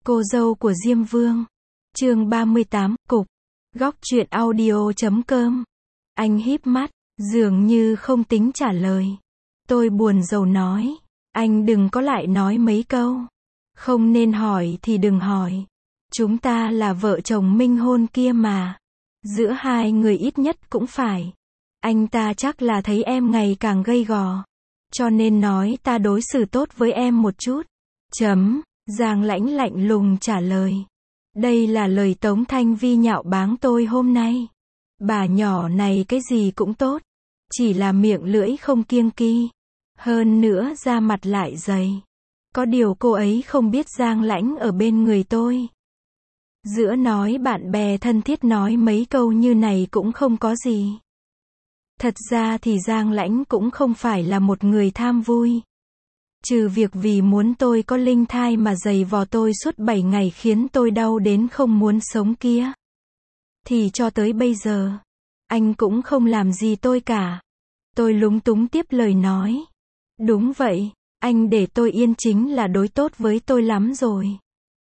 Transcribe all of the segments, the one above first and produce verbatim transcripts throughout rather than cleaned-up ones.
Cô dâu của Diêm Vương. Chương ba mươi tám, Cục. Góc truyện audio chấm com. Anh híp mắt, dường như không tính trả lời. Tôi buồn rầu nói, anh đừng có lại nói mấy câu. Không nên hỏi thì đừng hỏi. Chúng ta là vợ chồng minh hôn kia mà. Giữa hai người ít nhất cũng phải. Anh ta chắc là thấy em ngày càng gay gò. Cho nên nói ta đối xử tốt với em một chút. Chấm. Giang Lãnh lạnh lùng trả lời. Đây là lời Tống Thanh Vi nhạo báng tôi hôm nay. Bà nhỏ này cái gì cũng tốt. Chỉ là miệng lưỡi không kiêng kỵ. Hơn nữa da mặt lại dày. Có điều cô ấy không biết Giang Lãnh ở bên người tôi. Giữa nói bạn bè thân thiết nói mấy câu như này cũng không có gì. Thật ra thì Giang Lãnh cũng không phải là một người tham vui. Trừ việc vì muốn tôi có linh thai mà giày vò tôi suốt bảy ngày khiến tôi đau đến không muốn sống kia. Thì cho tới bây giờ, anh cũng không làm gì tôi cả. Tôi lúng túng tiếp lời nói. Đúng vậy, anh để tôi yên chính là đối tốt với tôi lắm rồi.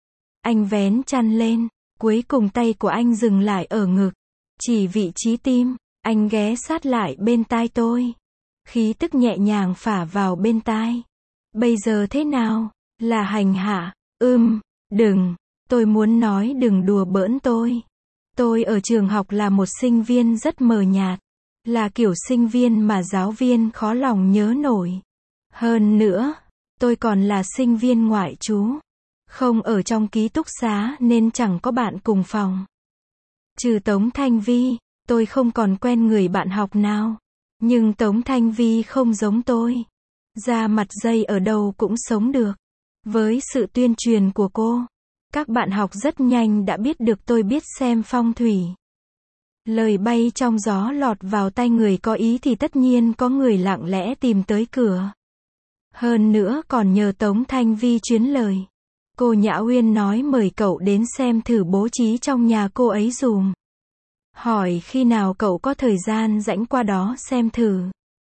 Anh vén chăn lên, cuối cùng tay của anh dừng lại ở ngực. Chỉ vị trí tim, anh ghé sát lại bên tai tôi. Khí tức nhẹ nhàng phả vào bên tai. Bây giờ thế nào? Là hành hạ? Ưm, đừng, tôi muốn nói đừng đùa bỡn tôi. Tôi ở trường học là một sinh viên rất mờ nhạt. Là kiểu sinh viên mà giáo viên khó lòng nhớ nổi. Hơn nữa, tôi còn là sinh viên ngoại trú. Không ở trong ký túc xá nên chẳng có bạn cùng phòng. Trừ Tống Thanh Vi, tôi không còn quen người bạn học nào. Nhưng Tống Thanh Vi không giống tôi. Da mặt dây ở đâu cũng sống được. Với sự tuyên truyền của cô, các bạn học rất nhanh đã biết được tôi biết xem phong thủy. Lời bay trong gió lọt vào tai người có ý thì tất nhiên có người lặng lẽ tìm tới cửa. Hơn nữa còn nhờ Tống Thanh Vi chuyến lời. Cô Nhã Uyên nói mời cậu đến xem thử bố trí trong nhà cô ấy dùm. Hỏi khi nào cậu có thời gian rảnh qua đó xem thử.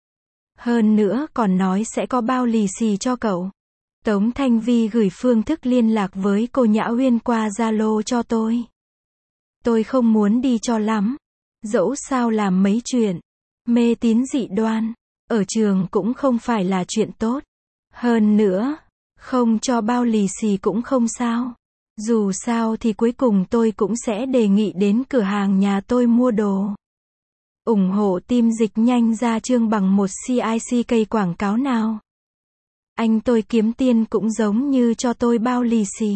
Hơn nữa còn nói sẽ có bao lì xì cho cậu. Tống Thanh Vi gửi phương thức liên lạc với cô Nhã Uyên qua Zalo cho tôi. Tôi không muốn đi cho lắm. Dẫu sao làm mấy chuyện mê tín dị đoan ở trường cũng không phải là chuyện tốt. Hơn nữa, không cho bao lì xì cũng không sao. Dù sao thì cuối cùng tôi cũng sẽ đề nghị đến cửa hàng nhà tôi mua đồ. ủng hộ team dịch nhanh ra chương bằng một xê i xê ca quảng cáo nào. Anh tôi kiếm tiền cũng giống như cho tôi bao lì xì.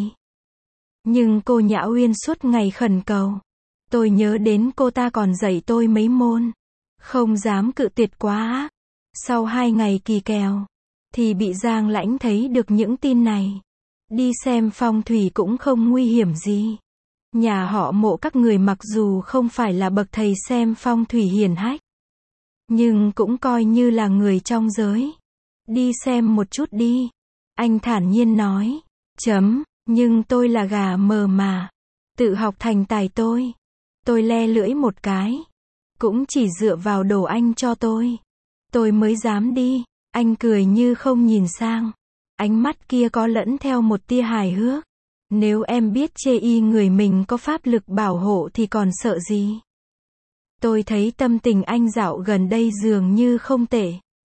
Nhưng cô Nhã Uyên suốt ngày khẩn cầu. Tôi nhớ đến cô ta còn dạy tôi mấy môn. Không dám cự tuyệt quá ác. Sau hai ngày kỳ kèo, thì bị Giang Lãnh thấy được những tin này. Đi xem phong thủy cũng không nguy hiểm gì. Nhà họ Mộ các người mặc dù không phải là bậc thầy xem phong thủy hiển hách, nhưng cũng coi như là người trong giới. Đi xem một chút đi. Anh thản nhiên nói. Chấm, nhưng tôi là gà mờ mà. Tự học thành tài tôi. Tôi le lưỡi một cái. Cũng chỉ dựa vào đồ anh cho tôi. Tôi mới dám đi. Anh cười như không nhìn sang. Ánh mắt kia có lẫn theo một tia hài hước. Nếu em biết chê y người mình có pháp lực bảo hộ thì còn sợ gì. Tôi thấy tâm tình anh dạo gần đây dường như không tệ.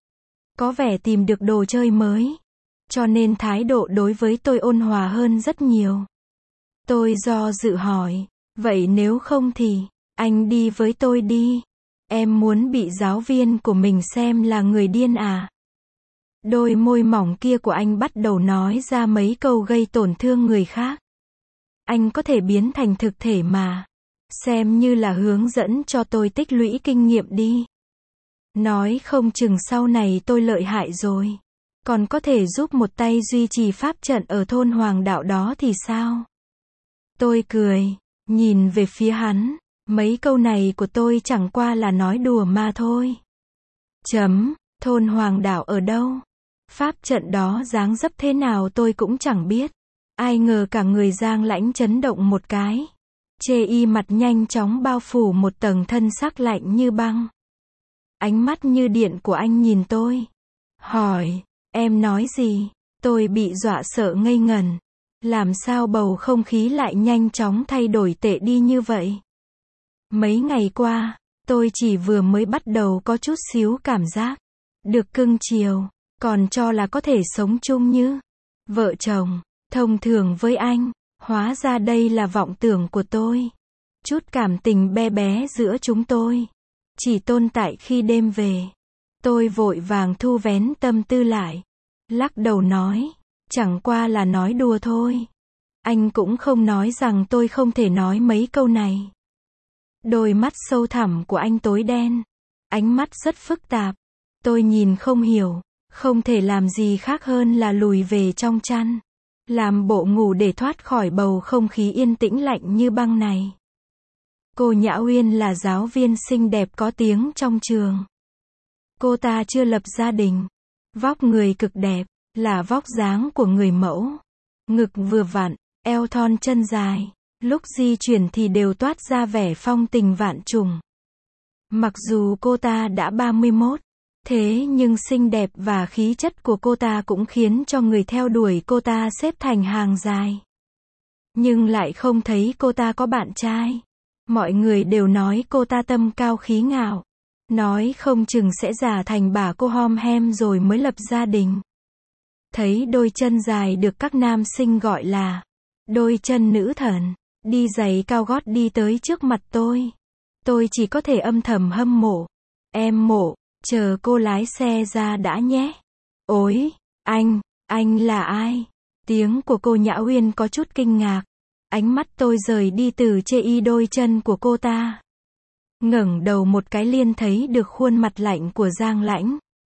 Có vẻ tìm được đồ chơi mới. Cho nên thái độ đối với tôi ôn hòa hơn rất nhiều. Tôi do dự hỏi. Vậy nếu không thì, anh đi với tôi đi. Em muốn bị giáo viên của mình xem là người điên à? Đôi môi mỏng kia của anh bắt đầu nói ra mấy câu gây tổn thương người khác. Anh có thể biến thành thực thể mà. Xem như là hướng dẫn cho tôi tích lũy kinh nghiệm đi. Nói không chừng sau này tôi lợi hại rồi. Còn có thể giúp một tay duy trì pháp trận ở thôn Hoàng Đạo đó thì sao? Tôi cười, nhìn về phía hắn. Mấy câu này của tôi chẳng qua là nói đùa mà thôi. Chấm, thôn Hoàng Đạo ở đâu? Pháp trận đó dáng dấp thế nào tôi cũng chẳng biết. Ai ngờ cả người Giang Lãnh chấn động một cái. Chê y mặt nhanh chóng bao phủ một tầng thân sắc lạnh như băng. Ánh mắt như điện của anh nhìn tôi. Hỏi, em nói gì? Tôi bị dọa sợ ngây ngẩn. Làm sao bầu không khí lại nhanh chóng thay đổi tệ đi như vậy? Mấy ngày qua, tôi chỉ vừa mới bắt đầu có chút xíu cảm giác được cưng chiều, còn cho là có thể sống chung như vợ chồng, thông thường với anh. Hóa ra đây là vọng tưởng của tôi. Chút cảm tình bé bé giữa chúng tôi chỉ tồn tại khi đêm về. Tôi vội vàng thu vén tâm tư lại, lắc đầu nói, chẳng qua là nói đùa thôi. Anh cũng không nói rằng tôi không thể nói mấy câu này. Đôi mắt sâu thẳm của anh tối đen, ánh mắt rất phức tạp. Tôi nhìn không hiểu, không thể làm gì khác hơn là lùi về trong chăn, làm bộ ngủ để thoát khỏi bầu không khí yên tĩnh lạnh như băng này. Cô Nhã Uyên là giáo viên xinh đẹp có tiếng trong trường. Cô ta chưa lập gia đình, vóc người cực đẹp, là vóc dáng của người mẫu. Ngực vừa vặn, eo thon chân dài, lúc di chuyển thì đều toát ra vẻ phong tình vạn trùng. Mặc dù cô ta đã ba mươi mốt, thế nhưng xinh đẹp và khí chất của cô ta cũng khiến cho người theo đuổi cô ta xếp thành hàng dài. Nhưng lại không thấy cô ta có bạn trai. Mọi người đều nói cô ta tâm cao khí ngạo, nói không chừng sẽ giả thành bà cô hom hem rồi mới lập gia đình. Thấy đôi chân dài được các nam sinh gọi là đôi chân nữ thần, đi giày cao gót đi tới trước mặt tôi. Tôi chỉ có thể âm thầm hâm mộ. Em mộ, chờ cô lái xe ra đã nhé. Ôi, anh, anh là ai? Tiếng của cô Nhã Uyên có chút kinh ngạc. Ánh mắt tôi rời đi từ chê y đôi chân của cô ta. Ngẩng đầu một cái liền thấy được khuôn mặt lạnh của Giang Lãnh.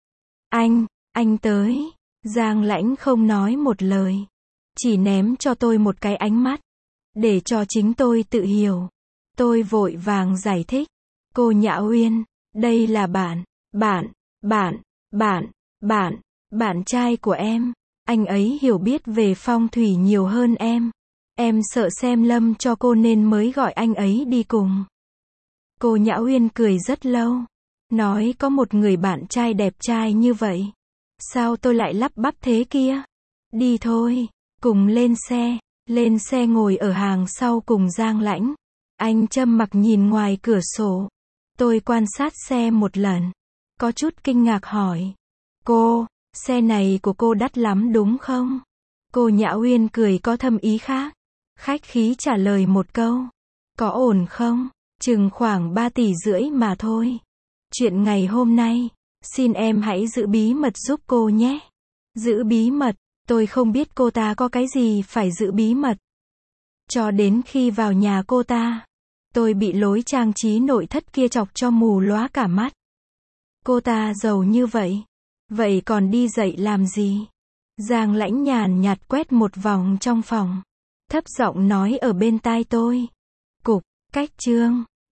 Anh, anh tới. Giang Lãnh không nói một lời, chỉ ném cho tôi một cái ánh mắt, để cho chính tôi tự hiểu. Tôi vội vàng giải thích. Cô Nhã Uyên, đây là bạn, bạn, bạn, bạn, bạn, bạn trai của em. Anh ấy hiểu biết về phong thủy nhiều hơn em. Em sợ xem lâm cho cô nên mới gọi anh ấy đi cùng. Cô Nhã Uyên cười rất lâu, nói có một người bạn trai đẹp trai như vậy. Sao tôi lại lắp bắp thế kia? Đi thôi, cùng lên xe. Lên xe ngồi ở hàng sau cùng Giang Lãnh. Anh trầm mặc nhìn ngoài cửa sổ. Tôi quan sát xe một lần, có chút kinh ngạc hỏi. Cô, xe này của cô đắt lắm đúng không? Cô Nhã Uyên cười có thâm ý khác, khách khí trả lời một câu. Có ổn không? Chừng khoảng ba tỷ rưỡi mà thôi. Chuyện ngày hôm nay, xin em hãy giữ bí mật giúp cô nhé. Giữ bí mật, tôi không biết cô ta có cái gì phải giữ bí mật. Cho đến khi vào nhà cô ta, tôi bị lối trang trí nội thất kia chọc cho mù lóa cả mắt. Cô ta giàu như vậy, vậy còn đi dậy làm gì? Giang Lãnh nhàn nhạt quét một vòng trong phòng, thấp giọng nói ở bên tai tôi. Cục, cách chương.